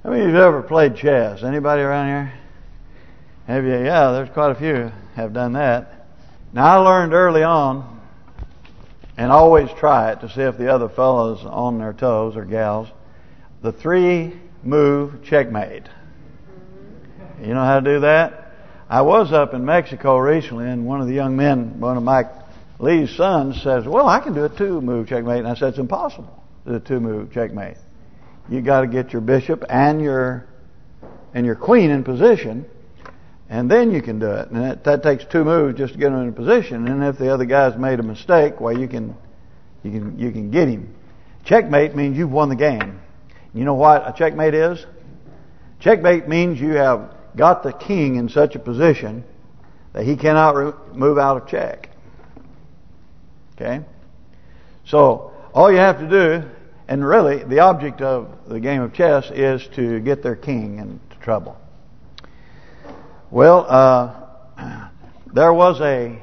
How many of you have ever played chess? Anybody around here? Have you? Yeah, there's quite a few have done that. Now, I learned early on, and always try it to see if the other fellow's on their toes, or gals, the 3-move checkmate. You know how to do that? I was up in Mexico recently, and one of the young men, one of Mike Lee's sons, says, well, I can do a 2-move checkmate. And I said, it's impossible to do a 2-move checkmate. You got to get your bishop and your queen in position, and then you can do it. And that takes 2 moves just to get them in position. And if the other guy's made a mistake, well, you can get him. Checkmate means you've won the game. You know what a checkmate is? Checkmate means you have got the king in such a position that he cannot move out of check. Okay? So all you have to do, and really the object of the game of chess, is to get their king into trouble. Well, there was a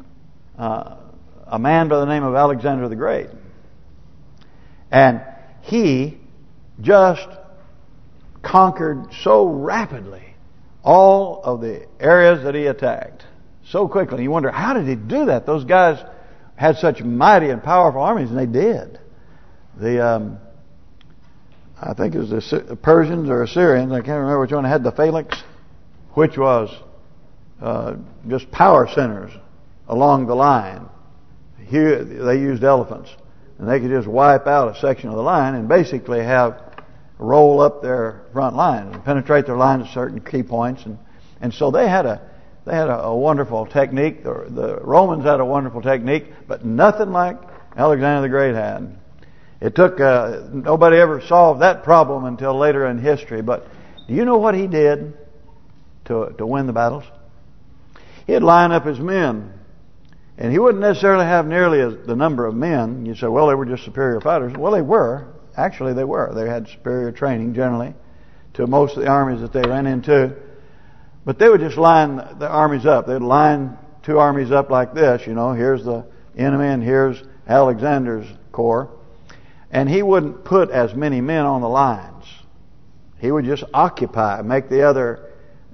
man by the name of Alexander the Great, and he just conquered so rapidly all of the areas that he attacked so quickly. You wonder, how did he do that? Those guys had such mighty and powerful armies, and they did. I think it was the Persians or Assyrians, I can't remember which one, had the phalanx, which was just power centers along the line. Here they used elephants, and they could just wipe out a section of the line and basically roll up their front line and penetrate their line at certain key points, and so they had a wonderful technique. The Romans had a wonderful technique, but nothing like Alexander the Great had. It took nobody ever solved that problem until later in history. But do you know what he did to win the battles? He'd line up his men, and he wouldn't necessarily have nearly the number of men. You say, well, they were just superior fighters. Well, they were. Actually, they were. They had superior training generally to most of the armies that they ran into. But they would just line the armies up. They'd line 2 armies up like this. You know, here's the enemy and here's Alexander's corps. And he wouldn't put as many men on the lines. He would just make the other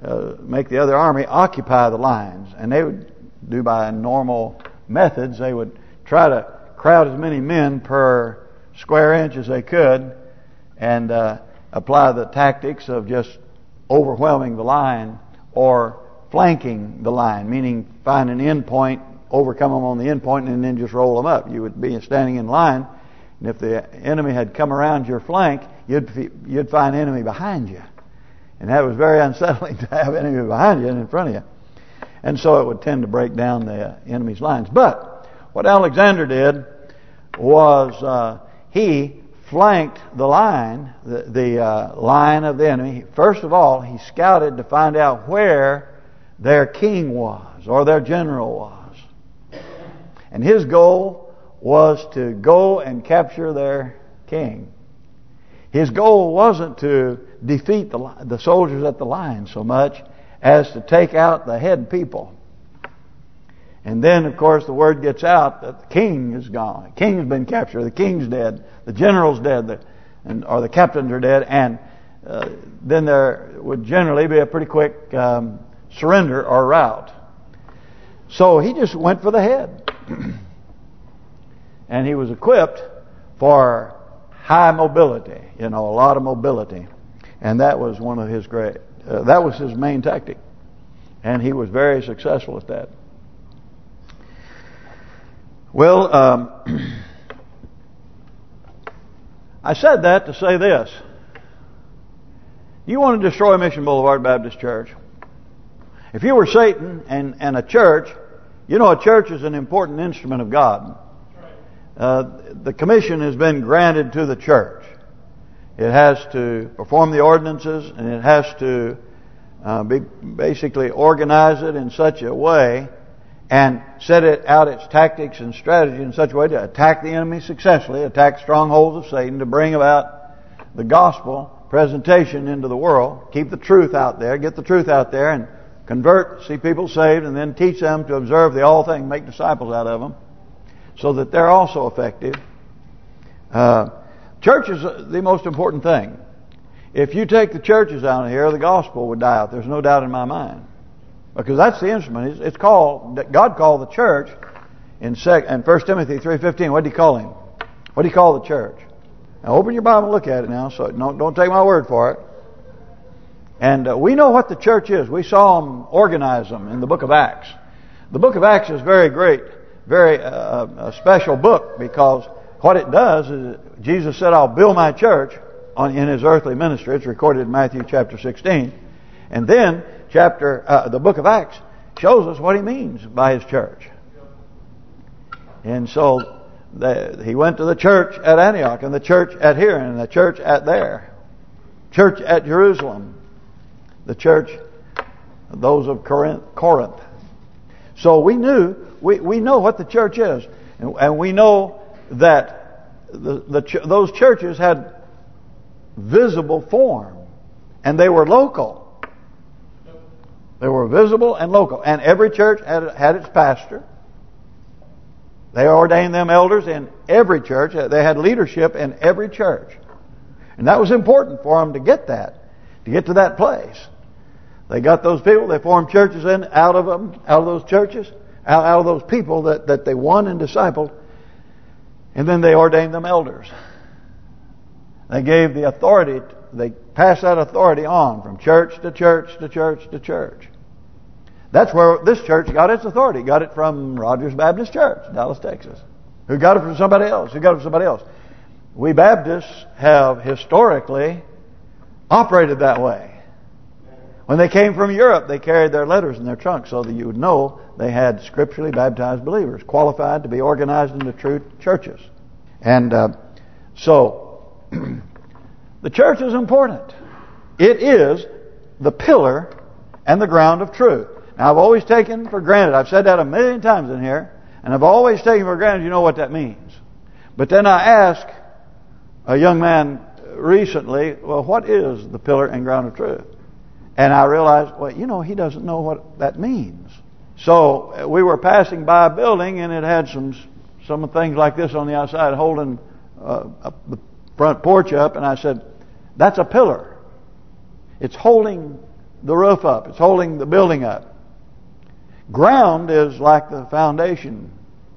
army occupy the lines. And they would do by normal methods. They would try to crowd as many men per square inch as they could, and apply the tactics of just overwhelming the line or flanking the line, meaning find an end point, overcome them on the end point, and then just roll them up. You would be standing in line, and if the enemy had come around your flank, you'd find enemy behind you, and that was very unsettling to have enemy behind you and in front of you, and so it would tend to break down the enemy's lines. But what Alexander did was he flanked the line, the line of the enemy. First of all, he scouted to find out where their king was or their general was. And his goal was to go and capture their king. His goal wasn't to defeat the soldiers at the line so much as to take out the head people. And then, of course, the word gets out that the king is gone. The king has been captured. The king's dead. The general's dead. Or the captains are dead. And then there would generally be a pretty quick surrender or rout. So he just went for the head. And he was equipped for high mobility. You know, a lot of mobility. And that was one of his that was his main tactic. And he was very successful at that. Well, I said that to say this. You want to destroy Mission Boulevard Baptist Church? If you were Satan and a church, you know a church is an important instrument of God. The commission has been granted to the church. It has to perform the ordinances, and it has to basically organize it in such a way and set it out its tactics and strategy in such a way to attack the enemy successfully, attack strongholds of Satan, to bring about the gospel presentation into the world, keep the truth out there, get the truth out there, and convert, see people saved, and then teach them to observe the all thing, make disciples out of them, so that they're also effective. Church is the most important thing. If you take the churches out of here, the gospel would die out. There's no doubt in my mind. Because that's the instrument. It's called, God called the church in 1 Timothy 3:15. What did He call him? What did He call the church? Now open your Bible and look at it now. So don't take my word for it. And we know what the church is. We saw them organize them in the book of Acts. The book of Acts is very great, very a special book, because what it does is Jesus said, "I'll build my church," in His earthly ministry. It's recorded in Matthew chapter 16. And then the book of Acts shows us what He means by His church. And so He went to the church at Antioch, and the church at here, and the church at there. Church at Jerusalem. The church, those of Corinth. So we know what the church is. And we know that those churches had visible form. And they were local. They were visible and local. And every church had its pastor. They ordained them elders in every church. They had leadership in every church. And that was important for them to get that. To get to that place. They got those people. They formed churches out of those churches. Out of those people that they won and discipled. And then they ordained them elders. They gave the authority. They passed that authority on from church to church to church to church. That's where this church got its authority. Got it from Rogers Baptist Church, Dallas, Texas. Who got it from somebody else? Who got it from somebody else? We Baptists have historically operated that way. When they came from Europe, they carried their letters in their trunks so that you would know they had scripturally baptized believers qualified to be organized into true churches. And so the church is important. It is the pillar and the ground of truth. Now, I've always taken for granted, I've said that a million times in here, and I've always taken for granted you know what that means. But then I asked a young man recently, well, what is the pillar and ground of truth? And I realized, well, he doesn't know what that means. So we were passing by a building, and it had some things like this on the outside holding the front porch up, and I said, that's a pillar. It's holding the roof up. It's holding the building up. Ground is like the foundation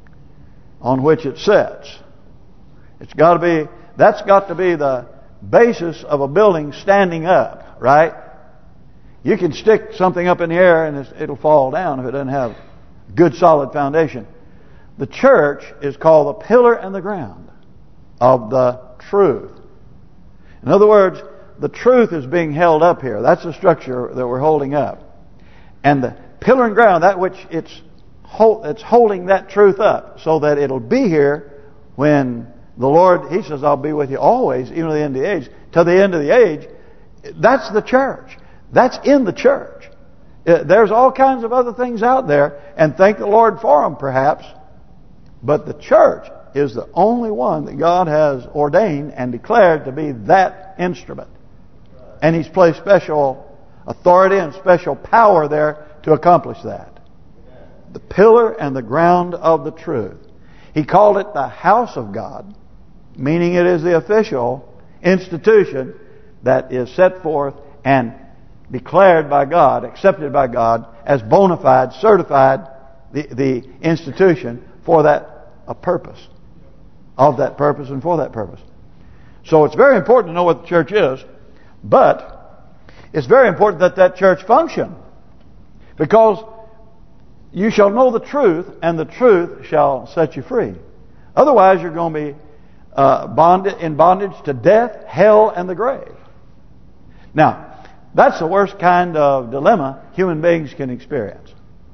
on which it sits. That's got to be the basis of a building standing up, right? You can stick something up in the air and it'll fall down if it doesn't have good solid foundation. The church is called the pillar and the ground of the truth. In other words, the truth is being held up here. That's the structure that we're holding up. And the pillar and ground, that which it's holding that truth up so that it'll be here when the Lord, He says, I'll be with you always, even to the end of the age. Till the end of the age, that's the church. That's in the church. There's all kinds of other things out there, and thank the Lord for them, perhaps. But the church is the only one that God has ordained and declared to be that instrument. And He's placed special authority and special power there to accomplish that. The pillar and the ground of the truth. He called it the house of God, meaning it is the official institution that is set forth and declared by God, accepted by God as bona fide, certified, the institution for a purpose. Of that purpose and for that purpose. So it's very important to know what the church is, but it's very important that church function. Because you shall know the truth, and the truth shall set you free. Otherwise, you're going to be in bondage to death, hell, and the grave. Now, that's the worst kind of dilemma human beings can experience.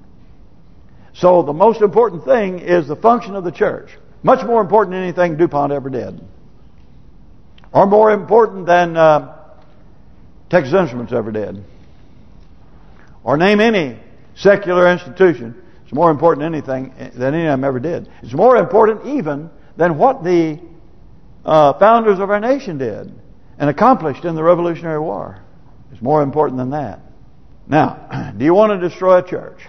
So the most important thing is the function of the church. Much more important than anything DuPont ever did. Or more important than Texas Instruments ever did. Or name any secular institution. It's more important than anything than any of them ever did. It's more important even than what the founders of our nation did and accomplished in the Revolutionary War. It's more important than that. Now, do you want to destroy a church?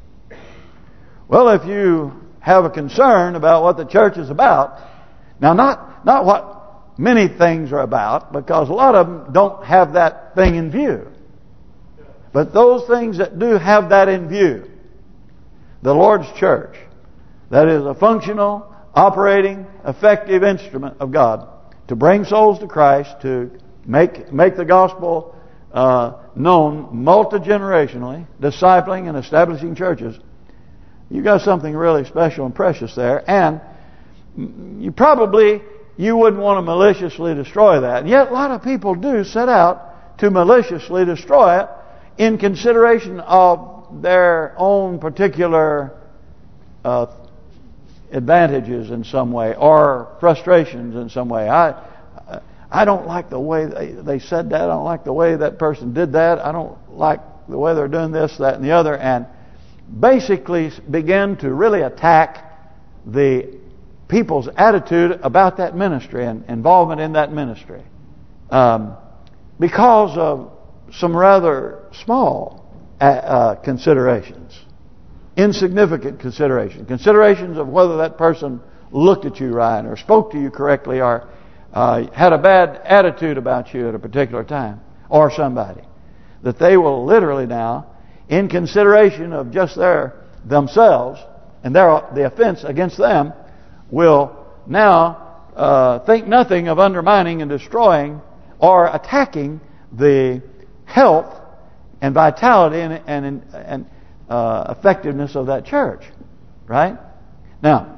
Well, if you have a concern about what the church is about, now not what many things are about, because a lot of them don't have that thing in view. But those things that do have that in view, the Lord's church, that is a functional, operating, effective instrument of God to bring souls to Christ, to make the gospel known multi-generationally, discipling and establishing churches. You got something really special and precious there, and you wouldn't want to maliciously destroy that. And yet a lot of people do set out to maliciously destroy it in consideration of their own particular advantages in some way, or frustrations in some way. I don't like the way they said that. I don't like the way that person did that. I don't like the way they're doing this, that, and the other. And basically begin to really attack the people's attitude about that ministry and involvement in that ministry. Because of some rather small considerations. Insignificant considerations of whether that person looked at you right, or spoke to you correctly, or had a bad attitude about you at a particular time, or somebody. That they will literally now, in consideration of just themselves and the offense against them, will now think nothing of undermining and destroying or attacking the health and vitality and effectiveness of that church. Right? Now,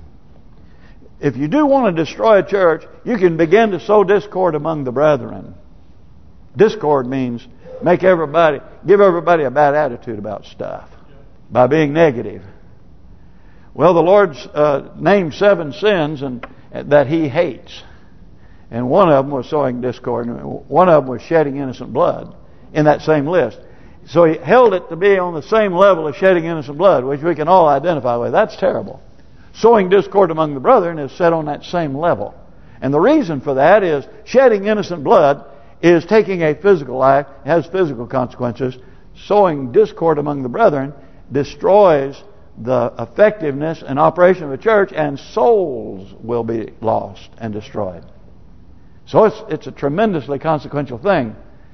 if you do want to destroy a church, you can begin to sow discord among the brethren. Discord means give everybody a bad attitude about stuff by being negative. Well, the Lord's named 7 sins that He hates, and one of them was sowing discord, and one of them was shedding innocent blood in that same list. So He held it to be on the same level as shedding innocent blood, which we can all identify with. That's terrible. Sowing discord among the brethren is set on that same level. And the reason for that is shedding innocent blood is taking a physical life, has physical consequences. Sowing discord among the brethren destroys the effectiveness and operation of a church, and souls will be lost and destroyed. So it's a tremendously consequential thing,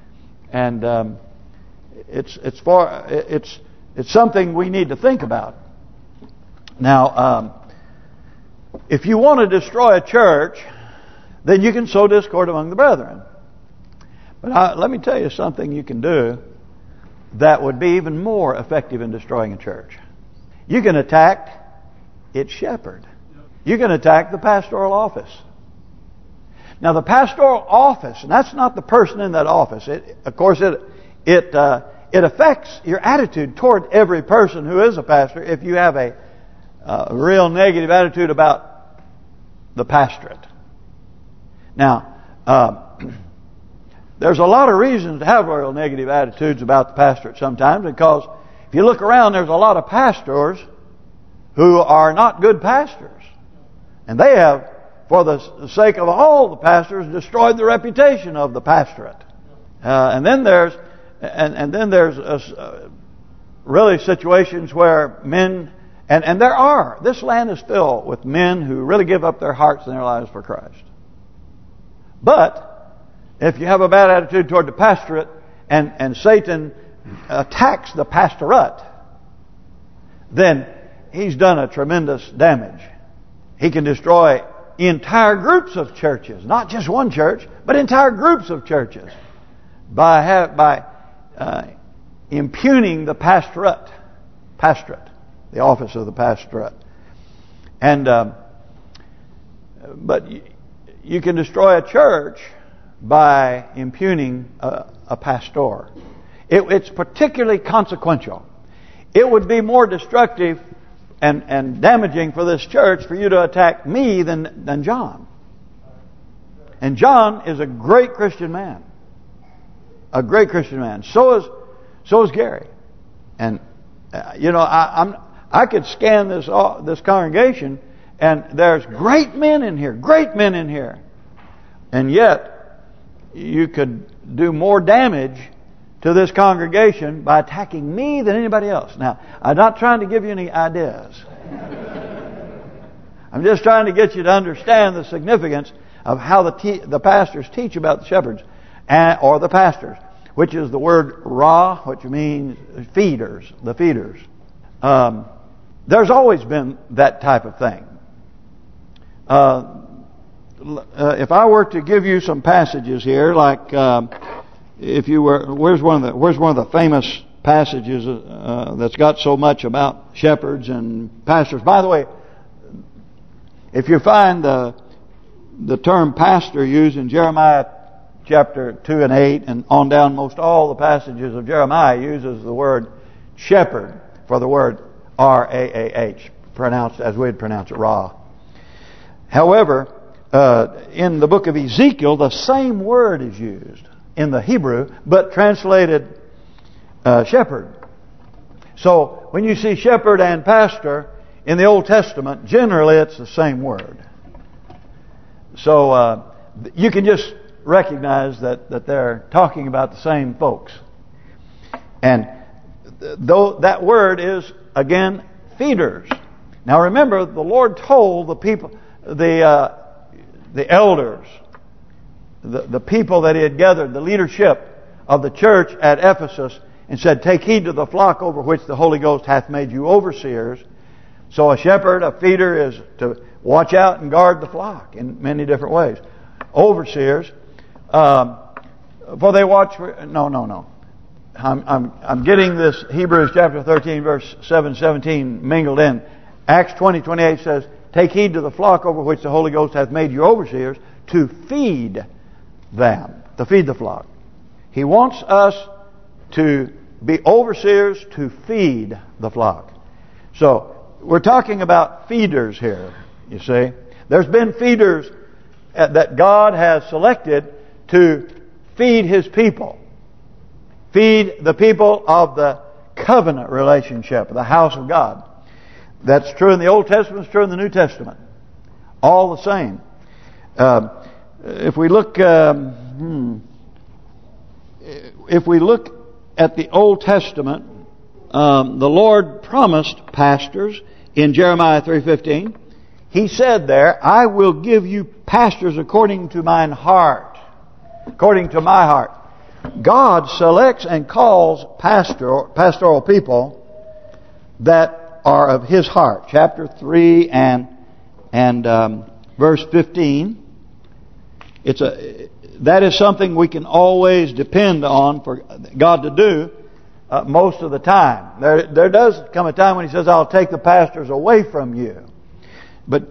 and it's something we need to think about. Now, if you want to destroy a church, then you can sow discord among the brethren. But let me tell you something you can do that would be even more effective in destroying a church. You can attack its shepherd. You can attack the pastoral office. Now, the pastoral office, and that's not the person in that office. It affects your attitude toward every person who is a pastor if you have a real negative attitude about the pastorate. Now, there's a lot of reasons to have real negative attitudes about the pastorate sometimes, because if you look around, there's a lot of pastors who are not good pastors. And they have, for the sake of all the pastors, destroyed the reputation of the pastorate. And then there's really situations where men, and this land is filled with men who really give up their hearts and their lives for Christ. But if you have a bad attitude toward the pastorate, and Satan attacks the pastorate, then he's done a tremendous damage. He can destroy entire groups of churches, not just one church, but entire groups of churches, by impugning the pastorate, the office of the pastorate. And but you can destroy a church by impugning a pastor. It's particularly consequential. It would be more destructive and damaging for this church for you to attack me than John. And John is a great Christian man. A great Christian man. So is Gary. And I could scan this congregation, and there's great men in here. And yet you could do more damage to this congregation by attacking me than anybody else. Now, I'm not trying to give you any ideas. I'm just trying to get you to understand the significance of how the pastors teach about the shepherds, or the pastors, which is the word ra, which means feeders, the feeders. There's always been that type of thing. If I were to give you some passages here, like if you were, where's one of the famous passages that's got so much about shepherds and pastors? By the way, if you find the term pastor used in Jeremiah chapter 2 and 8 and on down, most all the passages of Jeremiah uses the word shepherd for the word R-A-A-H, pronounced as we'd pronounce it, Ra. However, in the book of Ezekiel, the same word is used in the Hebrew, but translated shepherd. So when you see shepherd and pastor in the Old Testament, generally it's the same word. So you can just recognize that they're talking about the same folks. And though that word is, again, feeders. Now remember, the Lord told the people, the elders, the people that He had gathered, the leadership of the church at Ephesus, and said, take heed to the flock over which the Holy Ghost hath made you overseers. So a shepherd, a feeder, is to watch out and guard the flock in many different ways. Overseers, for they watch for... No. I'm getting this Hebrews chapter 13 verse 7-17 mingled in. Acts 20:28 says, take heed to the flock over which the Holy Ghost hath made you overseers, to feed them, to feed the flock. He wants us to be overseers to feed the flock. So we're talking about feeders here, you see. There's been feeders that God has selected to feed His people. Feed the people of the covenant relationship, the house of God. That's true in the Old Testament, it's true in the New Testament. All the same. If we look at the Old Testament, the Lord promised pastors in Jeremiah 3:15. He said there, I will give you pastors according to mine heart. According to my heart. God selects and calls pastoral people that are of His heart. Chapter 3 and verse 15. That is something we can always depend on for God to do most of the time. There does come a time when He says, I'll take the pastors away from you. But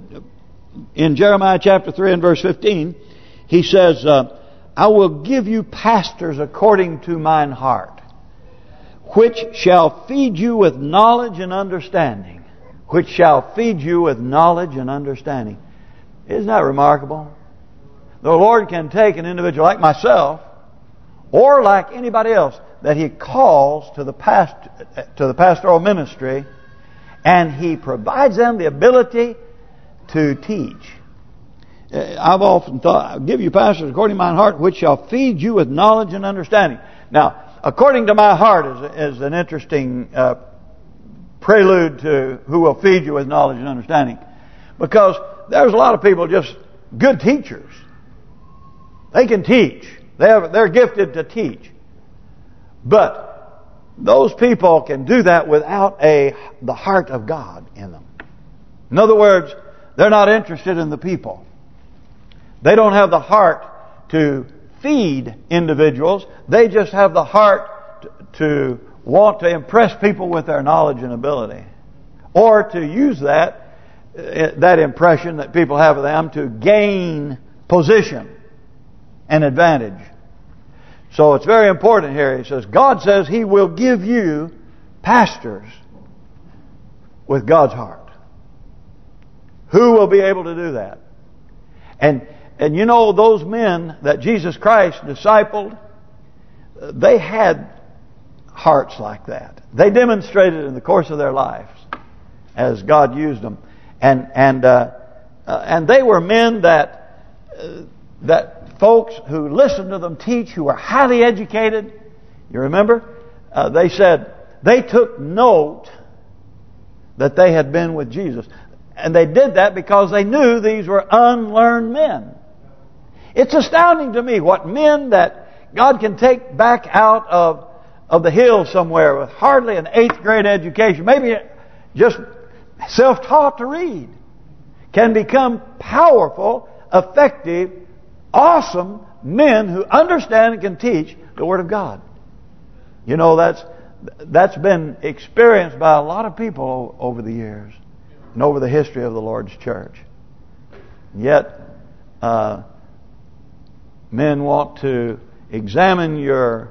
in Jeremiah chapter 3 and verse 15, He says, I will give you pastors according to mine heart, which shall feed you with knowledge and understanding. Which shall feed you with knowledge and understanding. Isn't that remarkable? The Lord can take an individual like myself, or like anybody else that He calls to the pastoral ministry, and He provides them the ability to teach. I've often thought, I'll give you pastors according to mine heart, which shall feed you with knowledge and understanding. Now, according to my heart is an interesting prelude to who will feed you with knowledge and understanding. Because there's a lot of people just good teachers. They can teach. They're gifted to teach. But those people can do that without the heart of God in them. In other words, they're not interested in the people. They don't have the heart to feed individuals. They just have the heart to want to impress people with their knowledge and ability. Or to use that impression that people have of them to gain position and advantage. So it's very important here. He says, God says He will give you pastors with God's heart. Who will be able to do that? And you know, those men that Jesus Christ discipled, they had hearts like that. They demonstrated in the course of their lives as God used them. And they were men that folks who listened to them teach, who were highly educated. You remember? They said they took note that they had been with Jesus. And they did that because they knew these were unlearned men. It's astounding to me what men that God can take back out of the hills somewhere with hardly an 8th grade education, maybe just self-taught to read, can become powerful, effective, awesome men who understand and can teach the Word of God. You know, that's been experienced by a lot of people over the years and over the history of the Lord's church. Yet, men want to examine your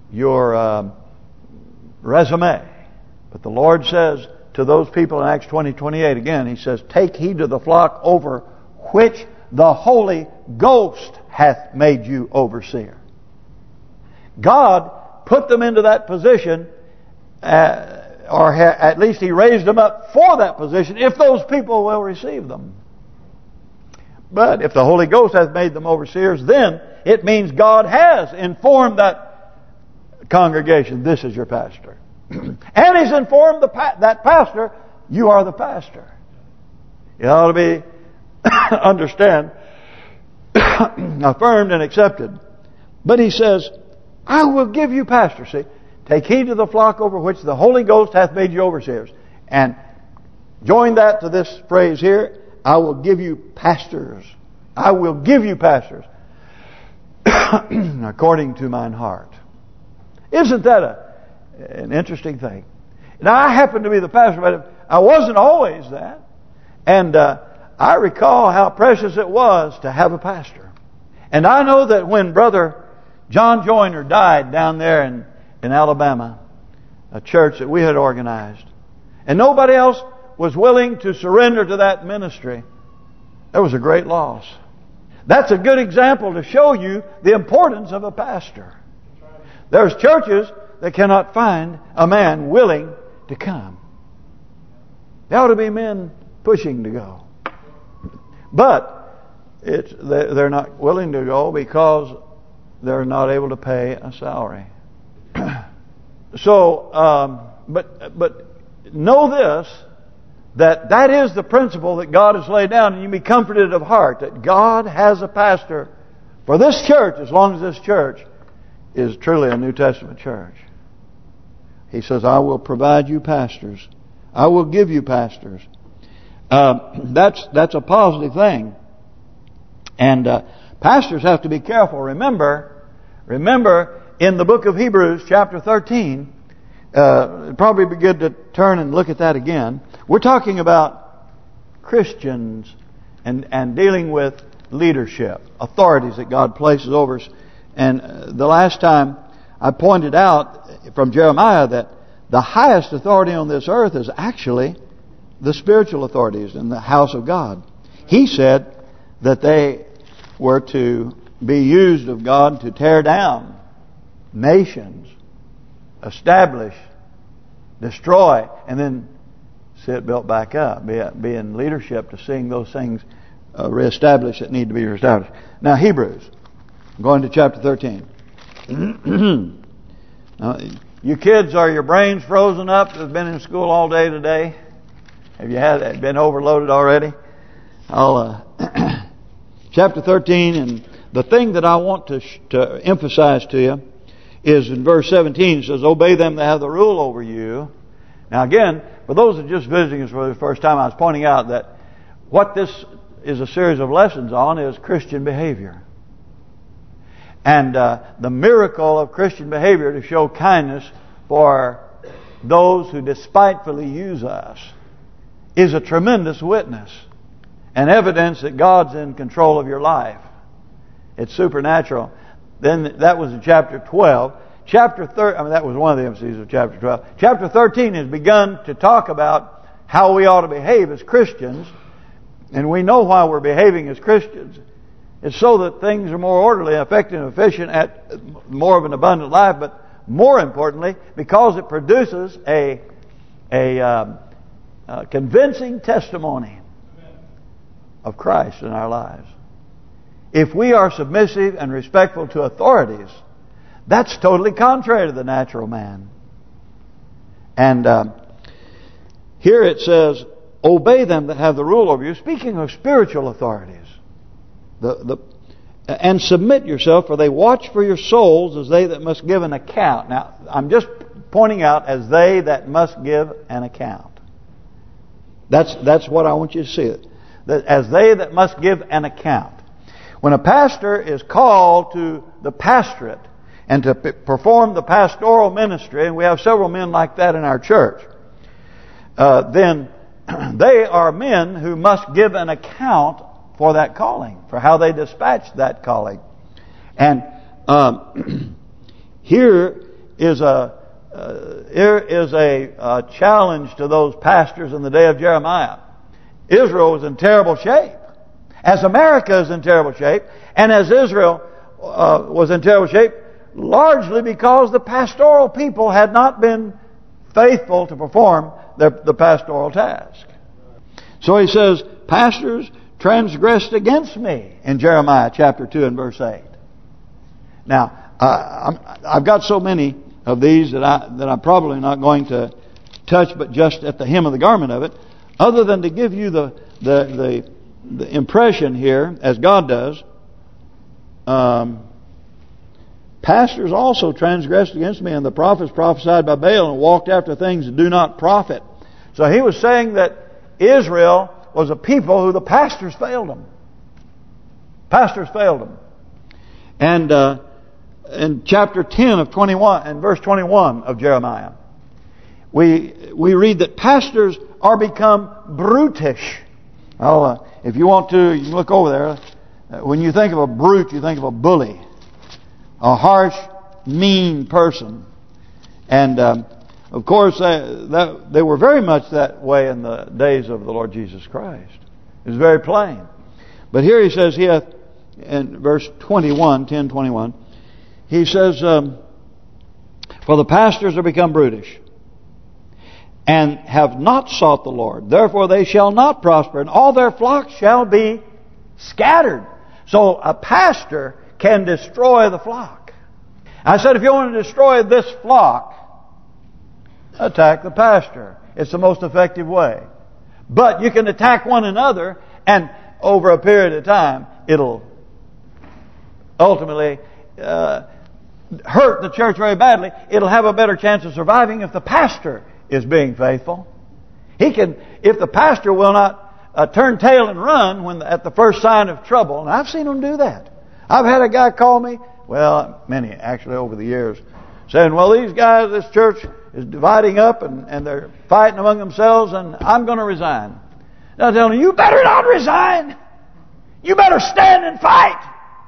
resume. But the Lord says to those people in Acts 20:28 again, He says, "Take heed to the flock over which the Holy Ghost hath made you overseer." God put them into that position, or at least He raised them up for that position, if those people will receive them. But if the Holy Ghost hath made them overseers, then it means God has informed that congregation, this is your pastor. And He's informed that pastor, you are the pastor. You ought to be understand, affirmed and accepted. But He says, I will give you pastors. See, take heed to the flock over which the Holy Ghost hath made you overseers. And join that to this phrase here, I will give you pastors. I will give you pastors according to mine heart. Isn't that an interesting thing? Now, I happen to be the pastor, but I wasn't always that. And I recall how precious it was to have a pastor. And I know that when Brother John Joyner died down there in Alabama, a church that we had organized, and nobody else was willing to surrender to that ministry, there was a great loss. That's a good example to show you the importance of a pastor. There's churches that cannot find a man willing to come. There ought to be men pushing to go. But they're not willing to go because they're not able to pay a salary. So, but know this, that is the principle that God has laid down, and you be comforted of heart that God has a pastor for this church as long as this church is truly a New Testament church. He says, I will provide you pastors. I will give you pastors. That's a positive thing. And pastors have to be careful. Remember in the book of Hebrews chapter 13, it'd probably be good to turn and look at that again. We're talking about Christians and dealing with leadership, authorities that God places over us. And the last time I pointed out from Jeremiah that the highest authority on this earth is actually the spiritual authorities in the house of God. He said that they were to be used of God to tear down nations, establish, destroy, and then see it built back up. Be in leadership to seeing those things reestablished that need to be reestablished. Now Hebrews, going to chapter 13. Now, you kids, are your brains frozen up? Have been in school all day today? Have you been overloaded already? Chapter 13, and the thing that I want to emphasize to you is in verse 17. It says, obey them that have the rule over you. Now again, for those that are just visiting us for the first time, I was pointing out that what this is a series of lessons on is Christian behavior. And the miracle of Christian behavior to show kindness for those who despitefully use us is a tremendous witness and evidence that God's in control of your life. It's supernatural. Then that was in chapter 12. Chapter 13, that was one of the emphases of chapter 12. Chapter 13 has begun to talk about how we ought to behave as Christians. And we know why we're behaving as Christians. It's so that things are more orderly, effective, and efficient, at more of an abundant life. But more importantly, because it produces a convincing testimony of Christ in our lives. If we are submissive and respectful to authorities, that's totally contrary to the natural man. And here it says, obey them that have the rule over you. Speaking of spiritual authorities, and submit yourself, for they watch for your souls as they that must give an account. Now, I'm just pointing out as they that must give an account. That's what I want you to see it. That as they that must give an account. When a pastor is called to the pastorate and to perform the pastoral ministry, and we have several men like that in our church, then they are men who must give an account for that calling, for how they dispatch that calling. And here is a challenge to those pastors in the day of Jeremiah. Israel was in terrible shape, as America is in terrible shape, and as Israel was in terrible shape, largely because the pastoral people had not been faithful to perform the pastoral task. So he says, pastors transgressed against me in Jeremiah chapter 2 and verse 8. Now, I've got so many of these that I'm probably not going to touch, but just at the hem of the garment of it, other than to give you the impression here, as God does. Pastors also transgressed against me, and the prophets prophesied by Baal and walked after things that do not profit. So he was saying that Israel was a people who the pastors failed them. Pastors failed them. And in chapter 10 of 21 and verse 21 of Jeremiah, we read that pastors are become brutish. Well, if you want to, you can look over there. When you think of a brute, you think of a bully, a harsh, mean person. And of course, they were very much that way in the days of the Lord Jesus Christ. It was very plain. But here he says, he hath, in verse 21, 10:21, he says, for the pastors are become brutish, and have not sought the Lord. Therefore they shall not prosper, and all their flocks shall be scattered. So a pastor can destroy the flock. I said, if you want to destroy this flock, attack the pastor. It's the most effective way. But you can attack one another, and over a period of time, it'll ultimately hurt the church very badly. It'll have a better chance of surviving if the pastor is being faithful. If the pastor will not turn tail and run at the first sign of trouble, and I've seen them do that. I've had a guy call me, well, many actually over the years, saying, well, these guys, this church is dividing up and they're fighting among themselves, and I'm going to resign. And I'm telling you, you better not resign. You better stand and fight.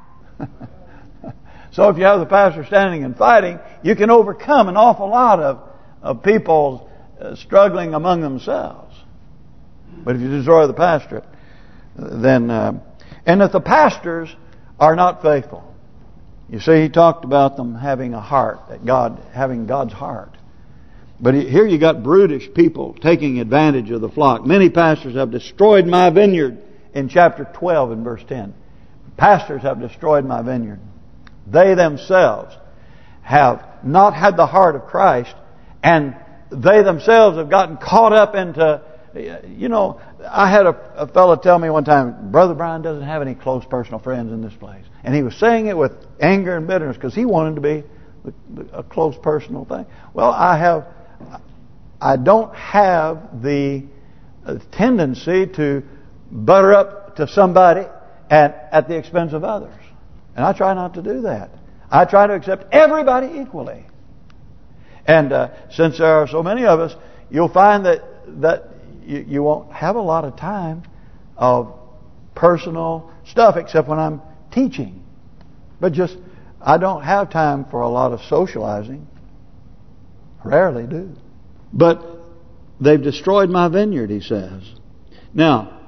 So if you have the pastor standing and fighting, you can overcome an awful lot of people struggling among themselves. But if you destroy the pastorate, then and if the pastors are not faithful, you see, he talked about them having a heart, having God's heart. But here you got brutish people taking advantage of the flock. Many pastors have destroyed my vineyard in chapter 12 and verse 10. Pastors have destroyed my vineyard. They themselves have not had the heart of Christ, and they themselves have gotten caught up into, I had a fellow tell me one time, Brother Brian doesn't have any close personal friends in this place. And he was saying it with anger and bitterness because he wanted to be a close personal thing. Well, I don't have the tendency to butter up to somebody at the expense of others. And I try not to do that. I try to accept everybody equally. And since there are so many of us, you'll find that you won't have a lot of time of personal stuff except when I'm teaching. But I don't have time for a lot of socializing. Rarely do. But they've destroyed my vineyard, he says. Now,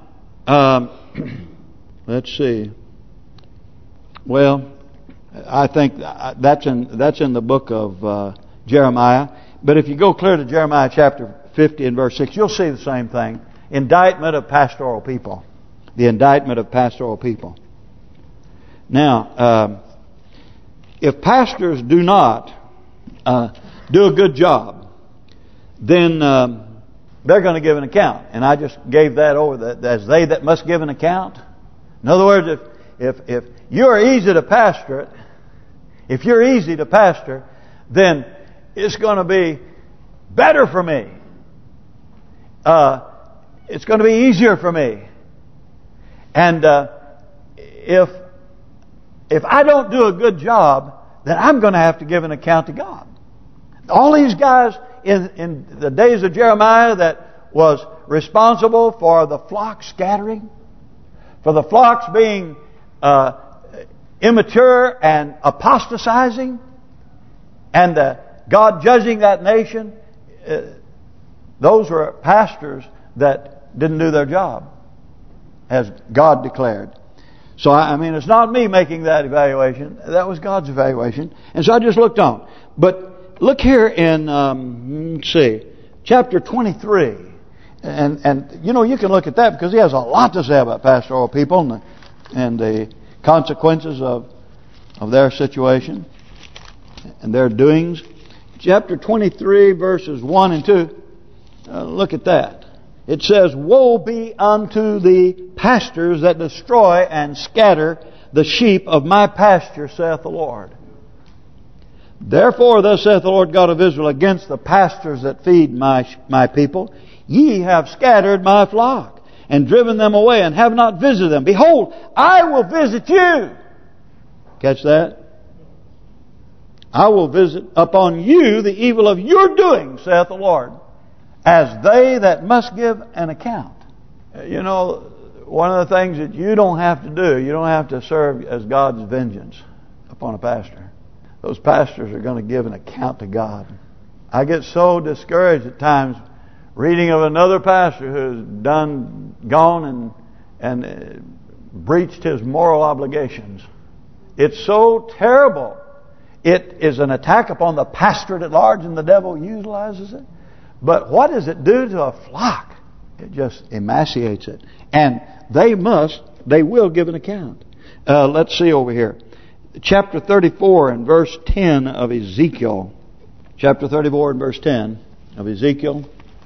let's see. Well, I think that's in the book of Jeremiah. But if you go clear to Jeremiah chapter 50 and verse 6, you'll see the same thing. Indictment of pastoral people. The indictment of pastoral people. Now, if pastors do not do a good job, then they're going to give an account. And I just gave that over as they that must give an account. In other words, if you're easy to pastor it, if you're easy to pastor, then it's going to be better for me. It's going to be easier for me. And if I don't do a good job, then I'm going to have to give an account to God. All these guys in the days of Jeremiah that was responsible for the flock scattering, for the flocks being immature and apostatizing, and God judging that nation, those were pastors that didn't do their job, as God declared. So, I mean, it's not me making that evaluation. That was God's evaluation. And so I just looked on. But look here in, let's see, chapter 23. And you know, you can look at that because he has a lot to say about pastoral people and the consequences of their situation and their doings. Chapter 23, verses 1 and 2. Look at that. It says, "Woe be unto the pastors that destroy and scatter the sheep of my pasture, saith the Lord. Therefore, thus saith the Lord God of Israel, against the pastors that feed my people, ye have scattered my flock, and driven them away, and have not visited them. Behold, I will visit you." Catch that? "I will visit upon you the evil of your doing, saith the Lord, as they that must give an account." You know, one of the things that you don't have to do, you don't have to serve as God's vengeance upon a pastor. Those pastors are going to give an account to God. I get so discouraged at times reading of another pastor who's gone and breached his moral obligations. It's so terrible. It is an attack upon the pastorate at large, and the devil utilizes it. But what does it do to a flock? It just emaciates it. And they will give an account. Let's see over here. Chapter 34 and verse 10 of Ezekiel. Chapter 34 and verse 10 of Ezekiel.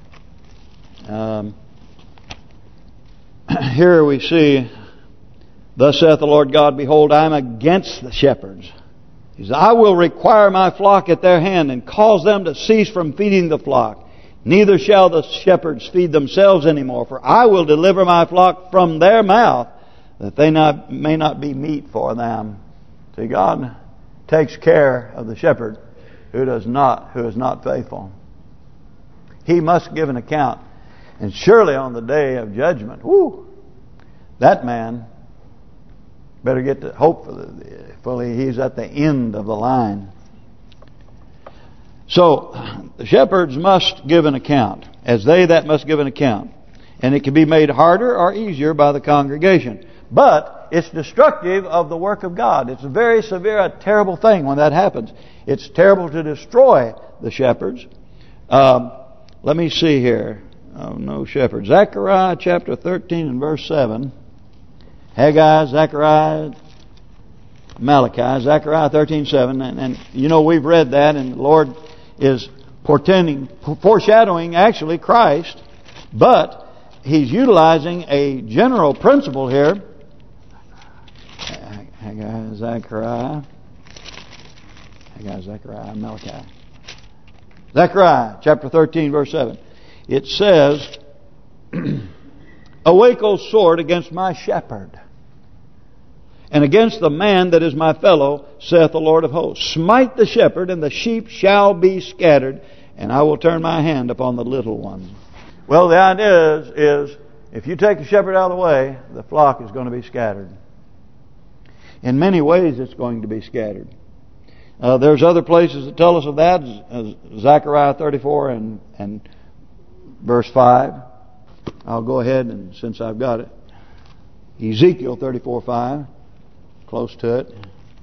Here we see, "Thus saith the Lord God, behold, I am against the shepherds. He says, I will require my flock at their hand, and cause them to cease from feeding the flock. Neither shall the shepherds feed themselves anymore, for I will deliver my flock from their mouth, that they may not be meat for them." See, God takes care of the shepherd who is not faithful. He must give an account. And surely on the day of judgment, that man better get to hopefully he's at the end of the line. So the shepherds must give an account, as they that must give an account. And it can be made harder or easier by the congregation. But it's destructive of the work of God. It's a very severe, a terrible thing when that happens. It's terrible to destroy the shepherds. Let me see here. Oh, no shepherds. Zechariah chapter 13 and verse 7. Haggai, Zechariah, Malachi, Zechariah 13:7. And you know, we've read that, and the Lord is foreshadowing actually Christ, but He's utilizing a general principle here. Haggai, Zechariah, Malachi. Zechariah chapter 13 verse 7. It says, "Awake, O sword, against my shepherd, and against the man that is my fellow, saith the Lord of hosts. Smite the shepherd, and the sheep shall be scattered, and I will turn my hand upon the little ones." Well, the idea is if you take the shepherd out of the way, the flock is going to be scattered. In many ways it's going to be scattered. There's other places that tell us of that, Zechariah 34 and verse 5. I'll go ahead, and since I've got it, Ezekiel 34:5, close to it.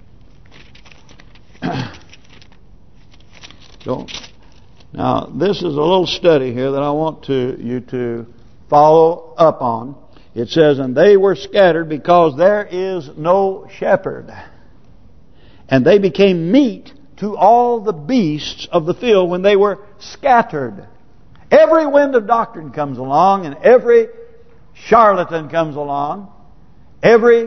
Now, this is a little study here that I want you to follow up on. It says, "And they were scattered because there is no shepherd. And they became meat to all the beasts of the field when they were scattered." Every wind of doctrine comes along, and every charlatan comes along. Every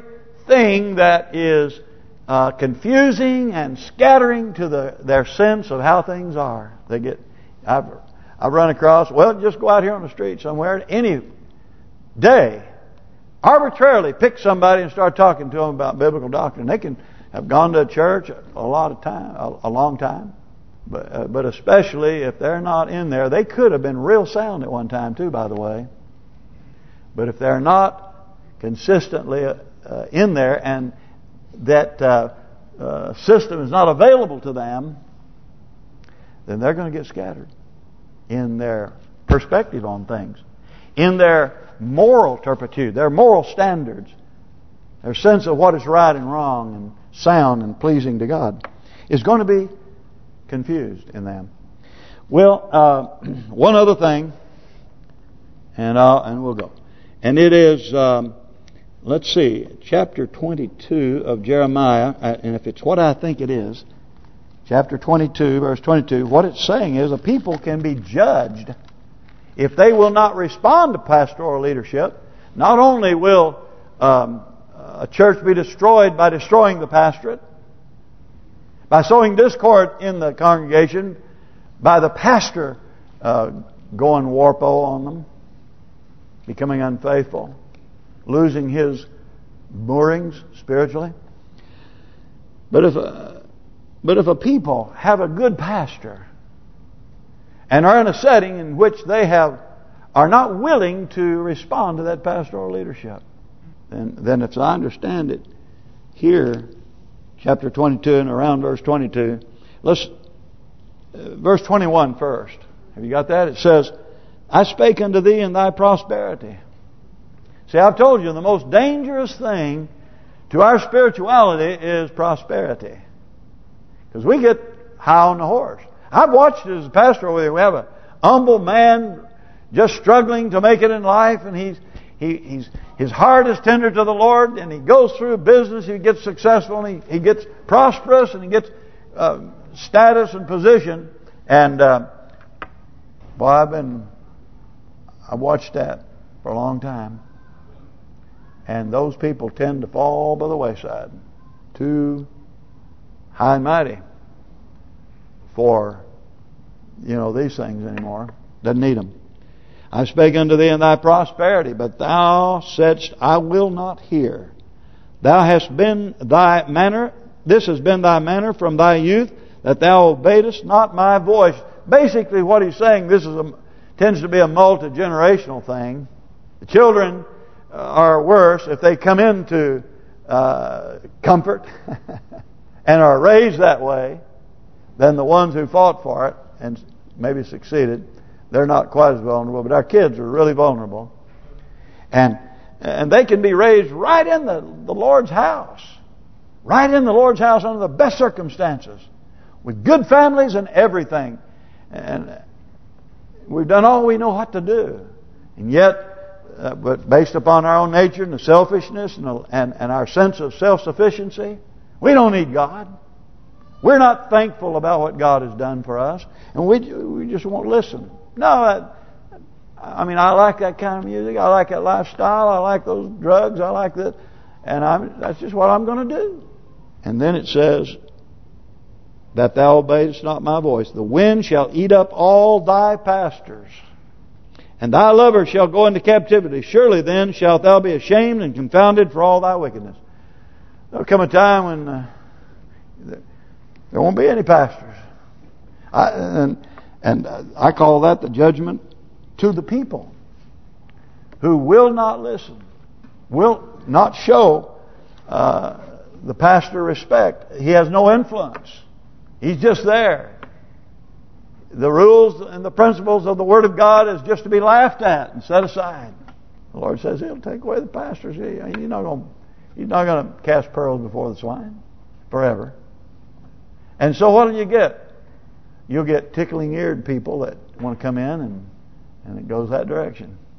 thing that is confusing and scattering to their sense of how things are. I've run across, just go out here on the street somewhere any day, arbitrarily pick somebody and start talking to them about biblical doctrine. They can have gone to a church a long time, but especially if they're not in there, they could have been real sound at one time too, by the way. But if they're not consistently in there, and that system is not available to them, then they're going to get scattered in their perspective on things, in their moral turpitude, their moral standards, their sense of what is right and wrong and sound and pleasing to God is going to be confused in them. Well, one other thing, and we'll go. And it is, let's see, chapter 22 of Jeremiah, and if it's what I think it is, chapter 22, verse 22, what it's saying is a people can be judged if they will not respond to pastoral leadership. Not only will a church be destroyed by destroying the pastorate, by sowing discord in the congregation, by the pastor going warpo on them, becoming unfaithful, losing his moorings spiritually. But if a people have a good pastor and are in a setting in which they are not willing to respond to that pastoral leadership, then as I understand it, here, chapter 22 and around verse 22, verse 21 first. Have you got that? It says, I spake unto thee in thy prosperity. See, I've told you the most dangerous thing to our spirituality is prosperity. Because we get high on the horse. I've watched as a pastor over there. We have a humble man just struggling to make it in life, and his heart is tender to the Lord, and he goes through business, he gets successful, and he gets prosperous, and he gets status and position. And I've watched that for a long time. And those people tend to fall by the wayside. Too high and mighty for, these things anymore. Doesn't need them. I spake unto thee in thy prosperity, but thou saidst, I will not hear. Thou hast been thy manner, this has been thy manner from thy youth, that thou obeyedest not my voice. Basically what he's saying, tends to be a multi-generational thing. The children are worse if they come into comfort and are raised that way than the ones who fought for it and maybe succeeded. They're not quite as vulnerable, but our kids are really vulnerable. And they can be raised right in the Lord's house. Right in the Lord's house under the best circumstances. With good families and everything. And we've done all we know what to do. And yet, but based upon our own nature and the selfishness and our sense of self-sufficiency, we don't need God. We're not thankful about what God has done for us. And we just won't listen. No, I like that kind of music. I like that lifestyle. I like those drugs. I like that. And that's just what I'm going to do. And then it says, that thou obeyest not my voice. The wind shall eat up all thy pastors, and thy lovers shall go into captivity. Surely then shalt thou be ashamed and confounded for all thy wickedness. There'll come a time when there won't be any pastors. I call that the judgment to the people who will not listen, will not show the pastor respect. He has no influence. He's just there. The rules and the principles of the Word of God is just to be laughed at and set aside. The Lord says He'll take away the pastors. He's not going to cast pearls before the swine forever. And so what do you get? You'll get tickling-eared people that want to come in, and it goes that direction.